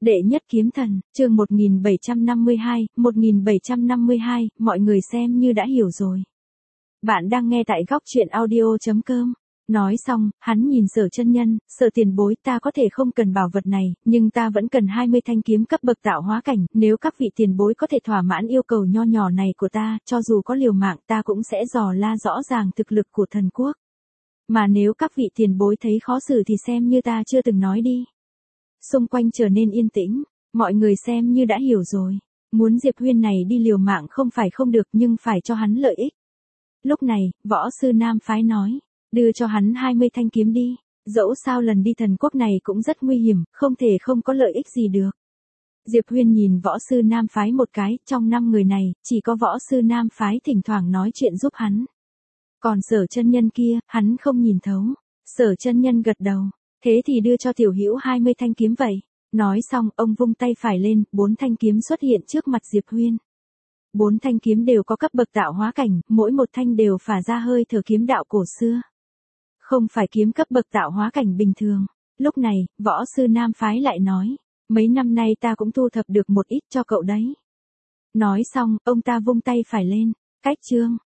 Đệ nhất kiếm thần, chương 1752, mọi người xem như đã hiểu rồi. Bạn đang nghe tại góc truyện audio.com. Nói xong, hắn nhìn Sở chân nhân, Sở tiền bối, ta có thể không cần bảo vật này, nhưng ta vẫn cần 20 thanh kiếm cấp bậc tạo hóa cảnh, nếu các vị tiền bối có thể thỏa mãn yêu cầu nho nhỏ này của ta, cho dù có liều mạng ta cũng sẽ dò la rõ ràng thực lực của thần quốc. Mà nếu các vị tiền bối thấy khó xử thì xem như ta chưa từng nói đi. Xung quanh trở nên yên tĩnh, mọi người xem như đã hiểu rồi. Muốn Diệp Huyên này đi liều mạng không phải không được nhưng phải cho hắn lợi ích. Lúc này, võ sư Nam phái nói, đưa cho hắn 20 thanh kiếm đi, dẫu sao lần đi thần quốc này cũng rất nguy hiểm, không thể không có lợi ích gì được. Diệp Huyên nhìn võ sư Nam phái một cái, trong 5 người này, chỉ có võ sư Nam phái thỉnh thoảng nói chuyện giúp hắn. Còn Sở chân nhân kia, hắn không nhìn thấu. Sở chân nhân gật đầu, thế thì đưa cho tiểu hữu 20 thanh kiếm vậy. Nói xong, ông vung tay phải lên, 4 thanh kiếm xuất hiện trước mặt Diệp Huyên. 4 thanh kiếm đều có cấp bậc tạo hóa cảnh, mỗi một thanh đều phả ra hơi thở kiếm đạo cổ xưa. Không phải kiếm cấp bậc tạo hóa cảnh bình thường. Lúc này, võ sư Nam phái lại nói, mấy năm nay ta cũng thu thập được một ít cho cậu đấy. Nói xong, ông ta vung tay phải lên, cách chương.